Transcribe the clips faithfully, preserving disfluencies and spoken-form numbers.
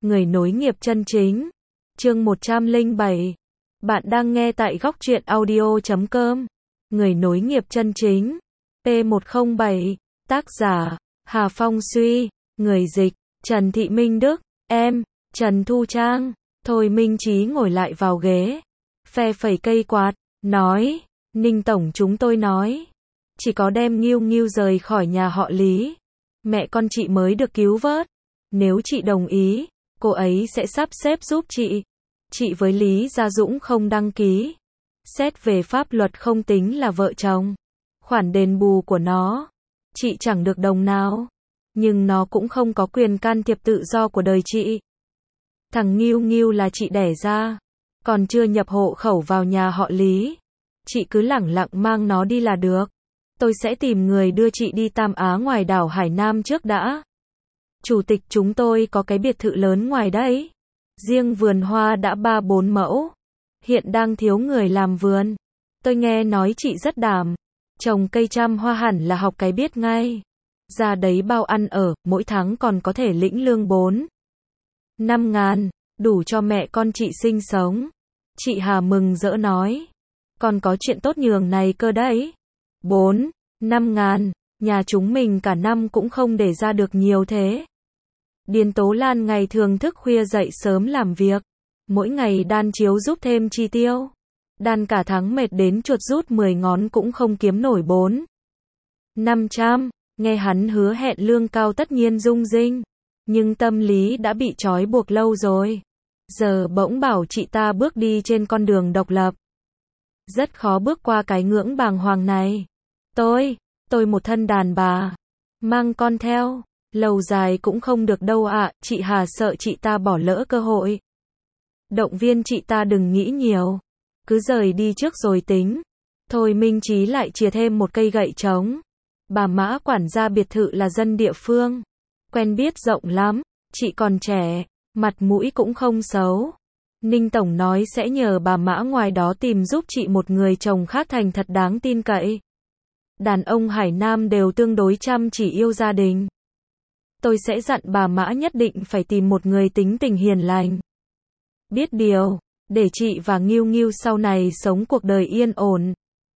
người nối nghiệp chân chính. Chương một trăm lẻ bảy. Bạn đang nghe tại góc truyện audio chấm com. Người nối nghiệp chân chính. P một không bảy. Tác giả: Hà Phong Suy. Người dịch: Trần Thị Minh Đức. Em: Trần Thu Trang. Thôi Minh Chí ngồi lại vào ghế, phe phẩy cây quạt, nói: Ninh tổng, chúng tôi nói, chỉ có đem Nghiêu Nghiêu rời khỏi nhà họ Lý, mẹ con chị mới được cứu vớt. Nếu chị đồng ý, cô ấy sẽ sắp xếp giúp chị. Chị với Lý Gia Dũng không đăng ký. Xét về pháp luật không tính là vợ chồng. Khoản đền bù của nó, chị chẳng được đồng nào. Nhưng nó cũng không có quyền can thiệp tự do của đời chị. Thằng Nghiêu Nghiêu là chị đẻ ra, còn chưa nhập hộ khẩu vào nhà họ Lý. Chị cứ lẳng lặng mang nó đi là được. Tôi sẽ tìm người đưa chị đi Tam Á ngoài đảo Hải Nam trước đã. Chủ tịch chúng tôi có cái biệt thự lớn ngoài đấy. Riêng vườn hoa đã ba bốn mẫu. Hiện đang thiếu người làm vườn. Tôi nghe nói chị rất đảm. Trồng cây trăm hoa hẳn là học cái biết ngay. Ra đấy bao ăn ở, mỗi tháng còn có thể lĩnh lương bốn năm ngàn, đủ cho mẹ con chị sinh sống. Chị Hà mừng rỡ nói. Còn có chuyện tốt nhường này cơ đấy. Bốn năm ngàn, nhà chúng mình cả năm cũng không để ra được nhiều thế. Điền Tố Lan ngày thường thức khuya dậy sớm làm việc. Mỗi ngày đan chiếu giúp thêm chi tiêu. Đan cả tháng mệt đến chuột rút mười ngón cũng không kiếm nổi bốn năm trăm. Nghe hắn hứa hẹn lương cao tất nhiên rung rinh. Nhưng tâm lý đã bị trói buộc lâu rồi. Giờ bỗng bảo chị ta bước đi trên con đường độc lập. Rất khó bước qua cái ngưỡng bàng hoàng này. Tôi, tôi một thân đàn bà. Mang con theo, lâu dài cũng không được đâu ạ. Chị Hà sợ chị ta bỏ lỡ cơ hội. Động viên chị ta đừng nghĩ nhiều. Cứ rời đi trước rồi tính. Thôi Minh Chí lại chìa thêm một cây gậy trống. Bà Mã quản gia biệt thự là dân địa phương. Quen biết rộng lắm. Chị còn trẻ, mặt mũi cũng không xấu. Ninh tổng nói sẽ nhờ bà Mã ngoài đó tìm giúp chị một người chồng khác thành thật đáng tin cậy. Đàn ông Hải Nam đều tương đối chăm chỉ yêu gia đình. Tôi sẽ dặn bà Mã nhất định phải tìm một người tính tình hiền lành. Biết điều, để chị và Nghiêu Nghiêu sau này sống cuộc đời yên ổn.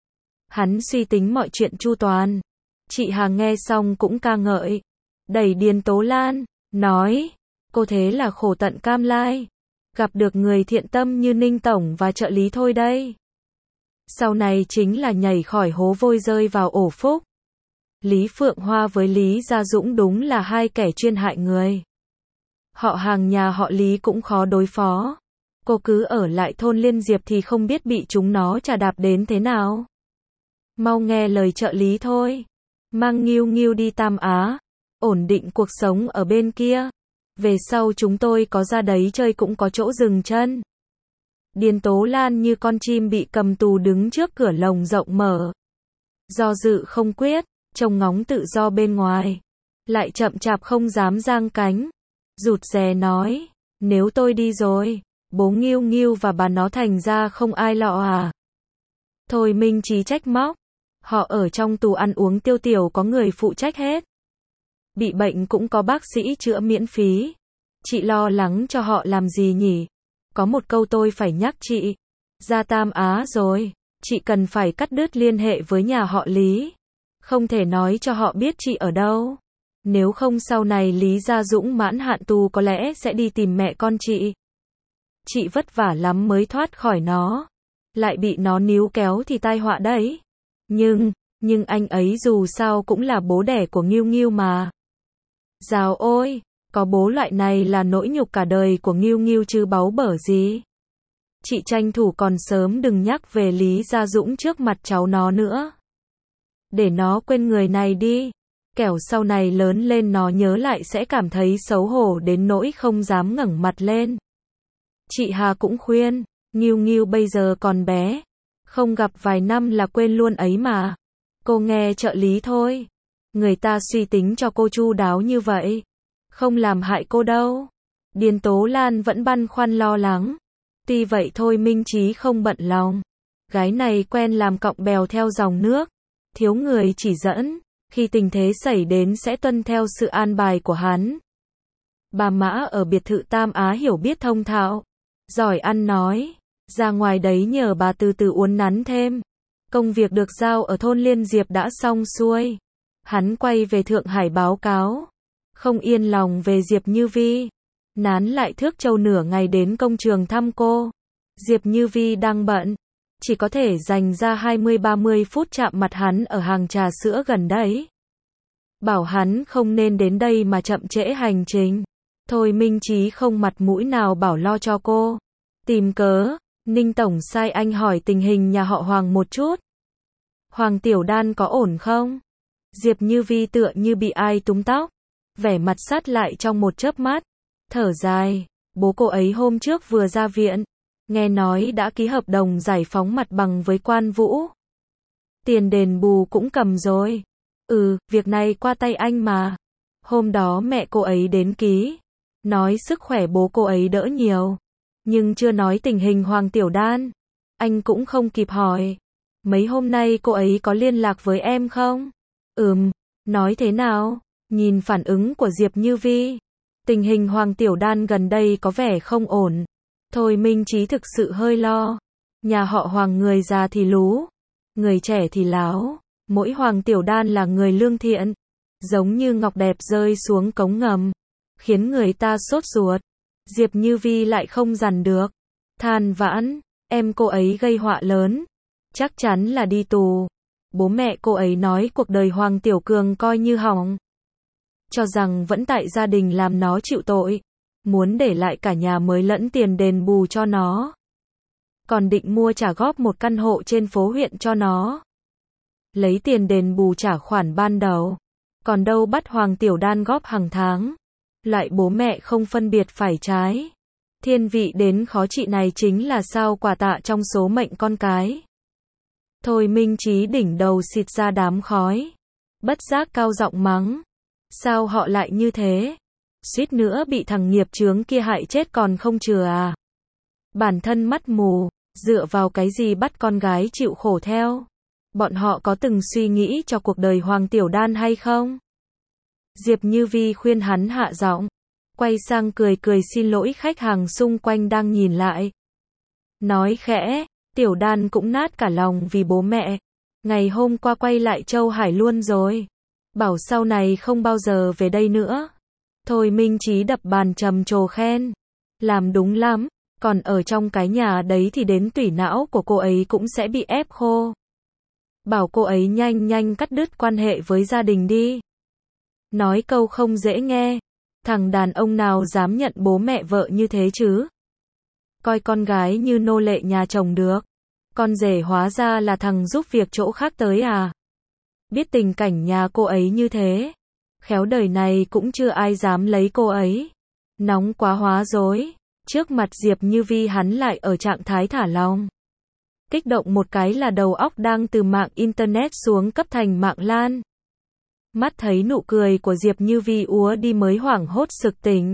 Hắn suy tính mọi chuyện chu toàn. Chị Hà nghe xong cũng ca ngợi. Đẩy Điền Tố Lan, nói, cô thế là khổ tận cam lai. Gặp được người thiện tâm như Ninh tổng và trợ lý thôi đây. Sau này chính là nhảy khỏi hố vôi rơi vào ổ phúc. Lý Phượng Hoa với Lý Gia Dũng đúng là hai kẻ chuyên hại người. Họ hàng nhà họ Lý cũng khó đối phó. Cô cứ ở lại thôn Liên Diệp thì không biết bị chúng nó chà đạp đến thế nào. Mau nghe lời trợ lý thôi. Mang Nghiêu Nghiêu đi Tam Á. Ổn định cuộc sống ở bên kia. Về sau chúng tôi có ra đấy chơi cũng có chỗ dừng chân. Điền Tố Lan như con chim bị cầm tù đứng trước cửa lồng rộng mở. Do dự không quyết, trông ngóng tự do bên ngoài. Lại chậm chạp không dám giang cánh. Rụt rè nói, nếu tôi đi rồi, bố Nghiêu Nghiêu và bà nó thành ra không ai lọ à. Thôi Minh Chí trách móc. Họ ở trong tù ăn uống tiêu tiểu có người phụ trách hết. Bị bệnh cũng có bác sĩ chữa miễn phí. Chị lo lắng cho họ làm gì nhỉ? Có một câu tôi phải nhắc chị. Ra Tam Á rồi, chị cần phải cắt đứt liên hệ với nhà họ Lý. Không thể nói cho họ biết chị ở đâu. Nếu không sau này Lý Gia Dũng mãn hạn tù có lẽ sẽ đi tìm mẹ con chị. Chị vất vả lắm mới thoát khỏi nó. Lại bị nó níu kéo thì tai họa đấy. Nhưng, nhưng anh ấy dù sao cũng là bố đẻ của Nghiêu Nghiêu mà. Dào ôi, có bố loại này là nỗi nhục cả đời của Nghiêu Nghiêu chứ báu bở gì. Chị tranh thủ còn sớm đừng nhắc về Lý Gia Dũng trước mặt cháu nó nữa. Để nó quên người này đi. Kẻo sau này lớn lên nó nhớ lại sẽ cảm thấy xấu hổ đến nỗi không dám ngẩng mặt lên. Chị Hà cũng khuyên, Nghiêu Nghiêu bây giờ còn bé. Không gặp vài năm là quên luôn ấy mà. Cô nghe trợ lý thôi. Người ta suy tính cho cô chu đáo như vậy. Không làm hại cô đâu. Điền Tố Lan vẫn băn khoăn lo lắng. Tuy vậy thôi Minh Chí không bận lòng. Gái này quen làm cọng bèo theo dòng nước. Thiếu người chỉ dẫn. Khi tình thế xảy đến sẽ tuân theo sự an bài của hắn. Bà Mã ở biệt thự Tam Á hiểu biết thông thạo, giỏi ăn nói, ra ngoài đấy nhờ bà từ từ uốn nắn thêm. Công việc được giao ở thôn Liên Diệp đã xong xuôi. Hắn quay về Thượng Hải báo cáo. Không yên lòng về Diệp Như Vi. Nán lại thước trâu nửa ngày đến công trường thăm cô. Diệp Như Vi đang bận. Chỉ có thể dành ra hai mươi ba mươi phút chạm mặt hắn ở hàng trà sữa gần đấy. Bảo hắn không nên đến đây mà chậm trễ hành trình. Thôi Minh Chí không mặt mũi nào bảo lo cho cô. Tìm cớ, Ninh Tổng sai anh hỏi tình hình nhà họ Hoàng một chút. Hoàng Tiểu Đan có ổn không? Diệp Như Vi tựa như bị ai túm tóc. Vẻ mặt sát lại trong một chớp mắt. Thở dài, bố cô ấy hôm trước vừa ra viện. Nghe nói đã ký hợp đồng giải phóng mặt bằng với Quan Vũ. Tiền đền bù cũng cầm rồi. Ừ, việc này qua tay anh mà. Hôm đó mẹ cô ấy đến ký. Nói sức khỏe bố cô ấy đỡ nhiều. Nhưng chưa nói tình hình Hoàng Tiểu Đan. Anh cũng không kịp hỏi. Mấy hôm nay cô ấy có liên lạc với em không? Ừm, nói thế nào? Nhìn phản ứng của Diệp Như Vi. Tình hình Hoàng Tiểu Đan gần đây có vẻ không ổn. Thôi Minh Chí thực sự hơi lo. Nhà họ Hoàng người già thì lú. Người trẻ thì láo. Mỗi Hoàng Tiểu Đan là người lương thiện. Giống như ngọc đẹp rơi xuống cống ngầm. Khiến người ta sốt ruột. Diệp Như Vi lại không dằn được. Than vãn, em cô ấy gây họa lớn. Chắc chắn là đi tù. Bố mẹ cô ấy nói cuộc đời Hoàng Tiểu Cường coi như hỏng. Cho rằng vẫn tại gia đình làm nó chịu tội. Muốn để lại cả nhà mới lẫn tiền đền bù cho nó. Còn định mua trả góp một căn hộ trên phố huyện cho nó. Lấy tiền đền bù trả khoản ban đầu. Còn đâu bắt Hoàng Tiểu Đan góp hàng tháng. Loại bố mẹ không phân biệt phải trái. Thiên vị đến khó trị này chính là sao quà tạ trong số mệnh con cái. Thôi Minh Chí đỉnh đầu xịt ra đám khói. Bất giác cao giọng mắng. Sao họ lại như thế? Suýt nữa bị thằng nghiệp chướng kia hại chết còn không chừa à? Bản thân mắt mù, dựa vào cái gì bắt con gái chịu khổ theo? Bọn họ có từng suy nghĩ cho cuộc đời Hoàng Tiểu Đan hay không? Diệp Như Vi khuyên hắn hạ giọng, quay sang cười cười xin lỗi khách hàng xung quanh đang nhìn lại. Nói khẽ, Tiểu Đan cũng nát cả lòng vì bố mẹ. Ngày hôm qua quay lại Châu Hải luôn rồi. Bảo sau này không bao giờ về đây nữa. Thôi Minh Chí đập bàn trầm trồ khen. Làm đúng lắm, còn ở trong cái nhà đấy thì đến tủy não của cô ấy cũng sẽ bị ép khô. Bảo cô ấy nhanh nhanh cắt đứt quan hệ với gia đình đi. Nói câu không dễ nghe. Thằng đàn ông nào dám nhận bố mẹ vợ như thế chứ? Coi con gái như nô lệ nhà chồng được. Con rể hóa ra là thằng giúp việc chỗ khác tới à? Biết tình cảnh nhà cô ấy như thế. Khéo đời này cũng chưa ai dám lấy cô ấy. Nóng quá hóa dối. Trước mặt Diệp Như Vi hắn lại ở trạng thái thả lỏng. Kích động một cái là đầu óc đang từ mạng Internet xuống cấp thành mạng LAN. Mắt thấy nụ cười của Diệp Như Vi úa đi mới hoảng hốt sực tỉnh.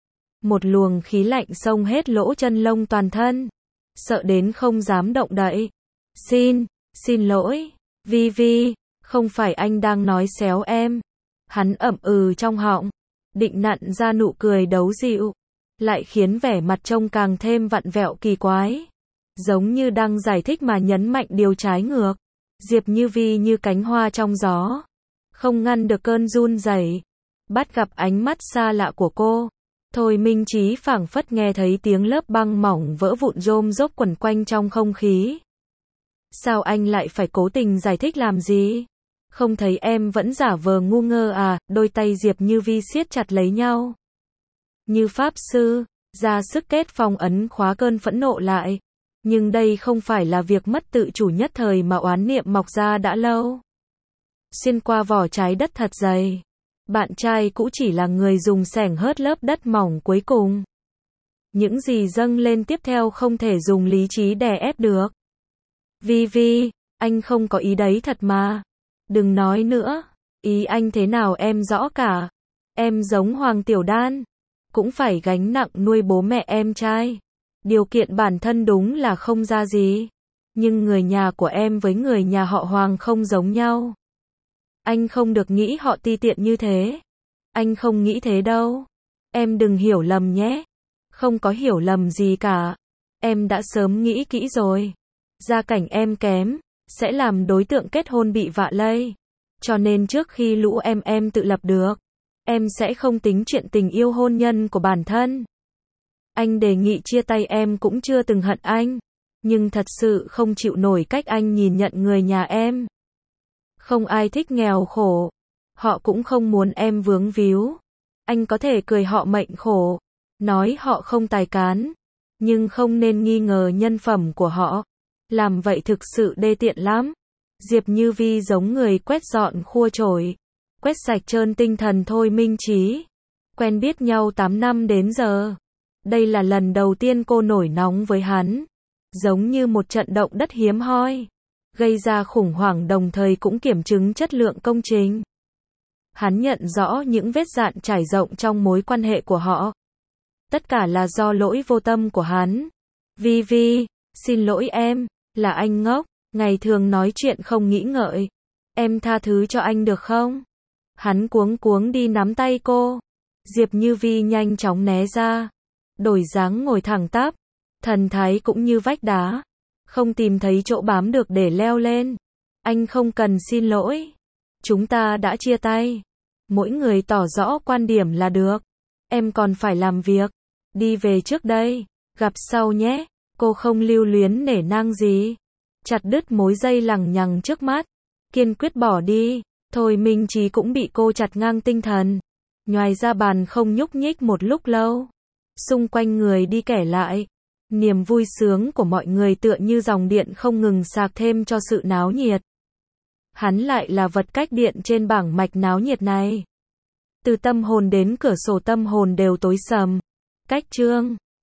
Một luồng khí lạnh xông hết lỗ chân lông toàn thân. Sợ đến không dám động đậy. Xin, xin lỗi, Vi Vi, không phải anh đang nói xéo em. Hắn ậm ừ trong họng, định nặn ra nụ cười đấu dịu. Lại khiến vẻ mặt trông càng thêm vặn vẹo kỳ quái. Giống như đang giải thích mà nhấn mạnh điều trái ngược. Diệp Như Vi như cánh hoa trong gió. Không ngăn được cơn run rẩy. Bắt gặp ánh mắt xa lạ của cô. Thôi Minh Chí phảng phất nghe thấy tiếng lớp băng mỏng vỡ vụn rôm rốp quẩn quanh trong không khí. Sao anh lại phải cố tình giải thích làm gì? Không thấy em vẫn giả vờ ngu ngơ à? Đôi tay Diệp Như Vi siết chặt lấy nhau. Như pháp sư, ra sức kết phong ấn khóa cơn phẫn nộ lại. Nhưng đây không phải là việc mất tự chủ nhất thời mà oán niệm mọc ra đã lâu. Xuyên qua vỏ trái đất thật dày. Bạn trai cũ chỉ là người dùng xẻng hớt lớp đất mỏng cuối cùng. Những gì dâng lên tiếp theo không thể dùng lý trí đè ép được. Vi Vi, anh không có ý đấy thật mà. Đừng nói nữa. Ý anh thế nào em rõ cả. Em giống Hoàng Tiểu Đan. Cũng phải gánh nặng nuôi bố mẹ em trai. Điều kiện bản thân đúng là không ra gì. Nhưng người nhà của em với người nhà họ Hoàng không giống nhau. Anh không được nghĩ họ ti tiện như thế. Anh không nghĩ thế đâu. Em đừng hiểu lầm nhé. Không có hiểu lầm gì cả. Em đã sớm nghĩ kỹ rồi. Gia cảnh em kém, sẽ làm đối tượng kết hôn bị vạ lây. Cho nên trước khi lũ em em tự lập được, em sẽ không tính chuyện tình yêu hôn nhân của bản thân. Anh đề nghị chia tay em cũng chưa từng hận anh, nhưng thật sự không chịu nổi cách anh nhìn nhận người nhà em. Không ai thích nghèo khổ, họ cũng không muốn em vướng víu. Anh có thể cười họ mệnh khổ, nói họ không tài cán, nhưng không nên nghi ngờ nhân phẩm của họ. Làm vậy thực sự đê tiện lắm. Diệp Như Vi giống người quét dọn khua chổi, quét sạch trơn tinh thần Thôi Minh Chí. Quen biết nhau tám năm đến giờ. Đây là lần đầu tiên cô nổi nóng với hắn. Giống như một trận động đất hiếm hoi. Gây ra khủng hoảng đồng thời cũng kiểm chứng chất lượng công trình. Hắn nhận rõ những vết dạn trải rộng trong mối quan hệ của họ. Tất cả là do lỗi vô tâm của hắn. Vi Vi, xin lỗi em, là anh ngốc, ngày thường nói chuyện không nghĩ ngợi. Em tha thứ cho anh được không? Hắn cuống cuống đi nắm tay cô. Diệp Như Vi nhanh chóng né ra. Đổi dáng ngồi thẳng tắp. Thần thái cũng như vách đá. Không tìm thấy chỗ bám được để leo lên. Anh không cần xin lỗi. Chúng ta đã chia tay. Mỗi người tỏ rõ quan điểm là được. Em còn phải làm việc. Đi về trước đây. Gặp sau nhé. Cô không lưu luyến nể nang gì. Chặt đứt mối dây lằng nhằng trước mắt. Kiên quyết bỏ đi. Thôi Minh Chí cũng bị cô chặt ngang tinh thần. Nhoài ra bàn không nhúc nhích một lúc lâu. Xung quanh người đi kẻ lại. Niềm vui sướng của mọi người tựa như dòng điện không ngừng sạc thêm cho sự náo nhiệt. Hắn lại là vật cách điện trên bảng mạch náo nhiệt này. Từ tâm hồn đến cửa sổ tâm hồn đều tối sầm. Cách chương